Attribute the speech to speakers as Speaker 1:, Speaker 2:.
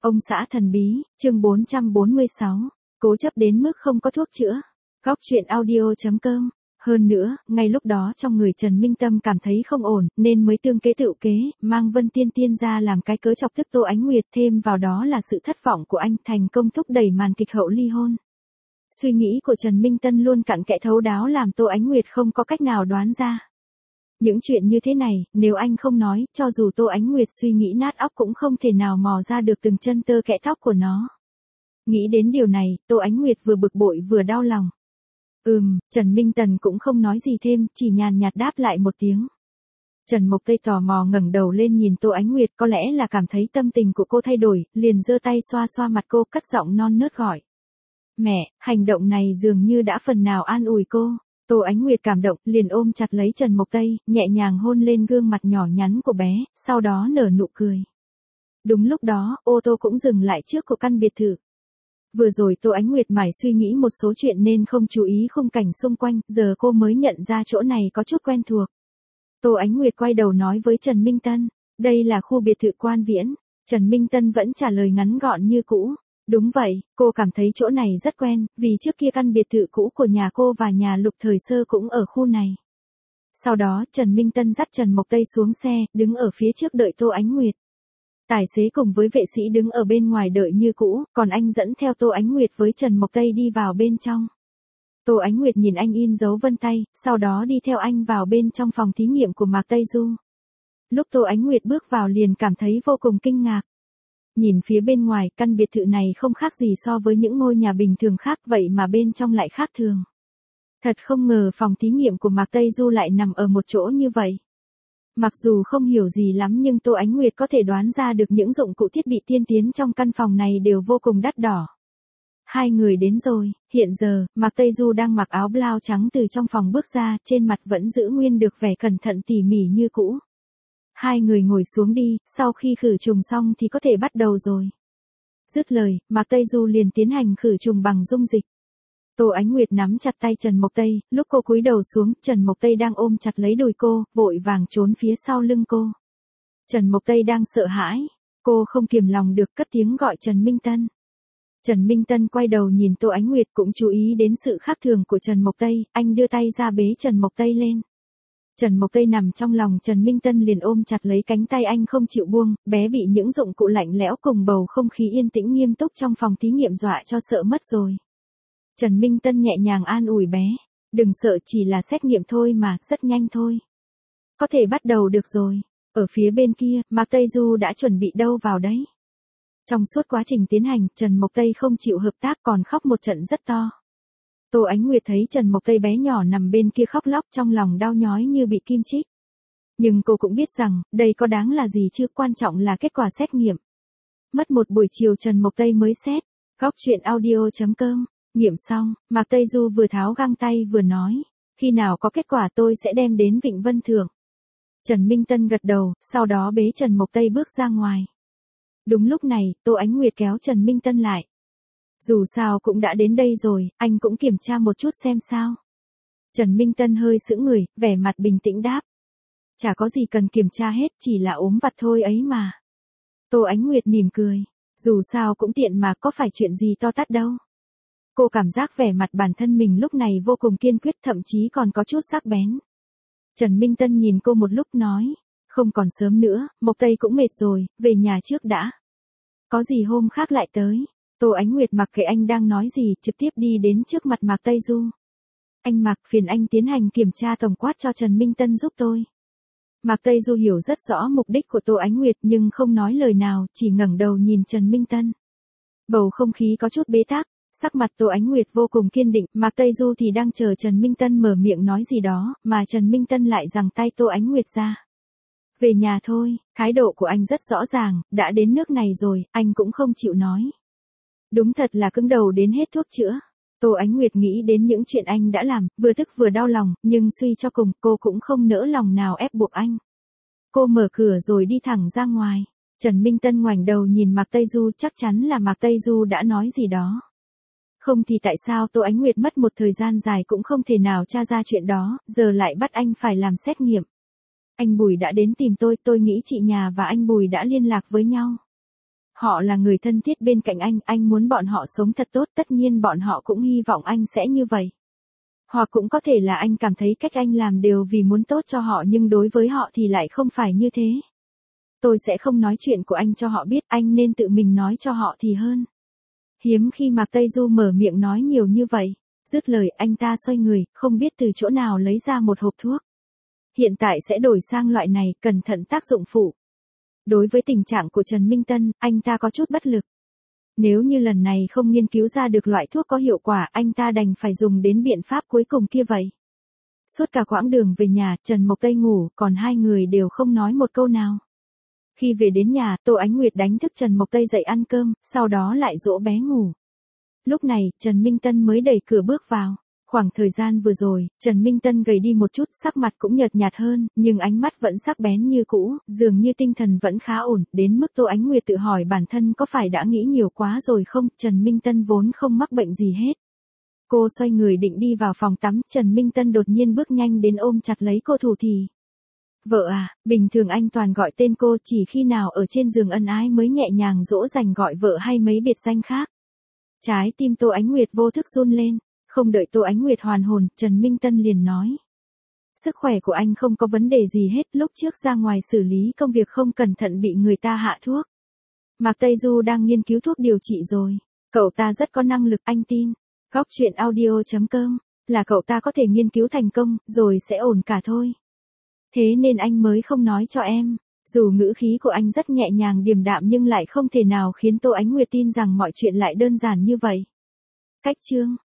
Speaker 1: Ông xã thần bí, chương 446. Cố chấp đến mức không có thuốc chữa. Góc truyện audio.com. Hơn nữa, ngay lúc đó trong người Trần Minh Tâm cảm thấy không ổn, nên mới tương kế tự kế, mang Vân Tiên Tiên ra làm cái cớ chọc tức Tô Ánh Nguyệt, thêm vào đó là sự thất vọng của anh, thành công thúc đẩy màn kịch hậu ly hôn. Suy nghĩ của Trần Minh Tân luôn cặn kẽ thấu đáo làm Tô Ánh Nguyệt không có cách nào đoán ra. Những chuyện như thế này, nếu anh không nói, cho dù Tô Ánh Nguyệt suy nghĩ nát óc cũng không thể nào mò ra được từng chân tơ kẽ tóc của nó. Nghĩ đến điều này, Tô Ánh Nguyệt vừa bực bội vừa đau lòng. Trần Minh Tần cũng không nói gì thêm, chỉ nhàn nhạt đáp lại một tiếng. Trần Mộc Tây tò mò ngẩng đầu lên nhìn Tô Ánh Nguyệt, có lẽ là cảm thấy tâm tình của cô thay đổi, liền giơ tay xoa xoa mặt cô, cất giọng non nớt gọi. Mẹ, hành động này dường như đã phần nào an ủi cô. Tô Ánh Nguyệt cảm động, liền ôm chặt lấy Trần Mộc Tây, nhẹ nhàng hôn lên gương mặt nhỏ nhắn của bé, sau đó nở nụ cười. Đúng lúc đó, ô tô cũng dừng lại trước của căn biệt thự. Vừa rồi Tô Ánh Nguyệt mải suy nghĩ một số chuyện nên không chú ý khung cảnh xung quanh, giờ cô mới nhận ra chỗ này có chút quen thuộc. Tô Ánh Nguyệt quay đầu nói với Trần Minh Tân, đây là khu biệt thự Quan Viễn. Trần Minh Tân vẫn trả lời ngắn gọn như cũ. Đúng vậy, cô cảm thấy chỗ này rất quen, vì trước kia căn biệt thự cũ của nhà cô và nhà Lục thời sơ cũng ở khu này. Sau đó Trần Minh Tân dắt Trần Mộc Tây xuống xe, đứng ở phía trước đợi Tô Ánh Nguyệt. Tài xế cùng với vệ sĩ đứng ở bên ngoài đợi như cũ, còn anh dẫn theo Tô Ánh Nguyệt với Trần Mộc Tây đi vào bên trong. Tô Ánh Nguyệt nhìn anh in dấu vân tay, sau đó đi theo anh vào bên trong phòng thí nghiệm của Mạc Tây Du. Lúc Tô Ánh Nguyệt bước vào liền cảm thấy vô cùng kinh ngạc. Nhìn phía bên ngoài, căn biệt thự này không khác gì so với những ngôi nhà bình thường khác, vậy mà bên trong lại khác thường. Thật không ngờ phòng thí nghiệm của Mạc Tây Du lại nằm ở một chỗ như vậy. Mặc dù không hiểu gì lắm nhưng Tô Ánh Nguyệt có thể đoán ra được những dụng cụ thiết bị tiên tiến trong căn phòng này đều vô cùng đắt đỏ. Hai người đến rồi, hiện giờ, Mạc Tây Du đang mặc áo blau trắng từ trong phòng bước ra, trên mặt vẫn giữ nguyên được vẻ cẩn thận tỉ mỉ như cũ. Hai người ngồi xuống đi, sau khi khử trùng xong thì có thể bắt đầu rồi. Dứt lời, Mạc Tây Du liền tiến hành khử trùng bằng dung dịch. Tô Ánh Nguyệt nắm chặt tay Trần Mộc Tây, lúc cô cúi đầu xuống, Trần Mộc Tây đang ôm chặt lấy đùi cô, vội vàng trốn phía sau lưng cô. Trần Mộc Tây đang sợ hãi, cô không kiềm lòng được cất tiếng gọi Trần Minh Tân. Trần Minh Tân quay đầu nhìn Tô Ánh Nguyệt cũng chú ý đến sự khác thường của Trần Mộc Tây, anh đưa tay ra bế Trần Mộc Tây lên. Trần Mộc Tây nằm trong lòng Trần Minh Tân liền ôm chặt lấy cánh tay anh không chịu buông, bé bị những dụng cụ lạnh lẽo cùng bầu không khí yên tĩnh nghiêm túc trong phòng thí nghiệm dọa cho sợ mất rồi. Trần Minh Tân nhẹ nhàng an ủi bé, đừng sợ, chỉ là xét nghiệm thôi mà, rất nhanh thôi. Có thể bắt đầu được rồi. Ở phía bên kia, Mạc Tây Du đã chuẩn bị đâu vào đấy. Trong suốt quá trình tiến hành, Trần Mộc Tây không chịu hợp tác còn khóc một trận rất to. Tô Ánh Nguyệt thấy Trần Mộc Tây bé nhỏ nằm bên kia khóc lóc trong lòng đau nhói như bị kim chích. Nhưng cô cũng biết rằng, đây có đáng là gì chứ, quan trọng là kết quả xét nghiệm. Mất một buổi chiều Trần Mộc Tây mới xét. Góc truyện audio.com. Nghiệm xong, Mạc Tây Du vừa tháo găng tay vừa nói, khi nào có kết quả tôi sẽ đem đến Vịnh Vân Thượng. Trần Minh Tân gật đầu, sau đó bế Trần Mộc Tây bước ra ngoài. Đúng lúc này, Tô Ánh Nguyệt kéo Trần Minh Tân lại. Dù sao cũng đã đến đây rồi, anh cũng kiểm tra một chút xem sao. Trần Minh Tân hơi sững người, vẻ mặt bình tĩnh đáp. Chả có gì cần kiểm tra hết, chỉ là ốm vặt thôi ấy mà. Tô Ánh Nguyệt mỉm cười, dù sao cũng tiện mà, có phải chuyện gì to tát đâu. Cô cảm giác vẻ mặt bản thân mình lúc này vô cùng kiên quyết, thậm chí còn có chút sắc bén. Trần Minh Tân nhìn cô một lúc nói, không còn sớm nữa, Mộc Tây cũng mệt rồi, về nhà trước đã. Có gì hôm khác lại tới. Tô Ánh Nguyệt mặc kệ anh đang nói gì, trực tiếp đi đến trước mặt Mạc Tây Du. Anh Mạc, phiền anh tiến hành kiểm tra tổng quát cho Trần Minh Tân giúp tôi. Mạc Tây Du hiểu rất rõ mục đích của Tô Ánh Nguyệt nhưng không nói lời nào, chỉ ngẩng đầu nhìn Trần Minh Tân. Bầu không khí có chút bế tắc. Sắc mặt Tô Ánh Nguyệt vô cùng kiên định, Mạc Tây Du thì đang chờ Trần Minh Tân mở miệng nói gì đó, mà Trần Minh Tân lại giằng tay Tô Ánh Nguyệt ra. Về nhà thôi, thái độ của anh rất rõ ràng, đã đến nước này rồi, anh cũng không chịu nói. Đúng thật là cứng đầu đến hết thuốc chữa. Tô Ánh Nguyệt nghĩ đến những chuyện anh đã làm, vừa tức vừa đau lòng, nhưng suy cho cùng, cô cũng không nỡ lòng nào ép buộc anh. Cô mở cửa rồi đi thẳng ra ngoài. Trần Minh Tân ngoảnh đầu nhìn Mạc Tây Du, chắc chắn là Mạc Tây Du đã nói gì đó. Không thì tại sao Tô Ánh Nguyệt mất một thời gian dài cũng không thể nào tra ra chuyện đó, giờ lại bắt anh phải làm xét nghiệm. Anh Bùi đã đến tìm tôi nghĩ chị nhà và anh Bùi đã liên lạc với nhau. Họ là người thân thiết bên cạnh anh muốn bọn họ sống thật tốt, tất nhiên bọn họ cũng hy vọng anh sẽ như vậy. Hoặc cũng có thể là anh cảm thấy cách anh làm đều vì muốn tốt cho họ nhưng đối với họ thì lại không phải như thế. Tôi sẽ không nói chuyện của anh cho họ biết, anh nên tự mình nói cho họ thì hơn. Hiếm khi Mạc Tây Du mở miệng nói nhiều như vậy. Dứt lời anh ta xoay người, không biết từ chỗ nào lấy ra một hộp thuốc. Hiện tại sẽ đổi sang loại này, cẩn thận tác dụng phụ. Đối với tình trạng của Trần Minh Tân, anh ta có chút bất lực. Nếu như lần này không nghiên cứu ra được loại thuốc có hiệu quả, anh ta đành phải dùng đến biện pháp cuối cùng kia vậy. Suốt cả quãng đường về nhà, Trần Mộc Tây ngủ, còn hai người đều không nói một câu nào. Khi về đến nhà, Tô Ánh Nguyệt đánh thức Trần Mộc Tây dậy ăn cơm, sau đó lại dỗ bé ngủ. Lúc này, Trần Minh Tân mới đẩy cửa bước vào. Khoảng thời gian vừa rồi, Trần Minh Tân gầy đi một chút, sắc mặt cũng nhợt nhạt hơn, nhưng ánh mắt vẫn sắc bén như cũ, dường như tinh thần vẫn khá ổn, đến mức Tô Ánh Nguyệt tự hỏi bản thân có phải đã nghĩ nhiều quá rồi không, Trần Minh Tân vốn không mắc bệnh gì hết. Cô xoay người định đi vào phòng tắm, Trần Minh Tân đột nhiên bước nhanh đến ôm chặt lấy cô thủ thì. Vợ à, bình thường anh toàn gọi tên cô, chỉ khi nào ở trên giường ân ái mới nhẹ nhàng dỗ dành gọi vợ hay mấy biệt danh khác. Trái tim Tô Ánh Nguyệt vô thức run lên. Không đợi Tô Ánh Nguyệt hoàn hồn, Trần Minh Tân liền nói. Sức khỏe của anh không có vấn đề gì hết, lúc trước ra ngoài xử lý công việc không cẩn thận bị người ta hạ thuốc. Mạc Tây Du đang nghiên cứu thuốc điều trị rồi. Cậu ta rất có năng lực, anh tin. Góc truyện audio.com là cậu ta có thể nghiên cứu thành công, rồi sẽ ổn cả thôi. Thế nên anh mới không nói cho em. Dù ngữ khí của anh rất nhẹ nhàng điềm đạm nhưng lại không thể nào khiến Tô Ánh Nguyệt tin rằng mọi chuyện lại đơn giản như vậy. Cách chương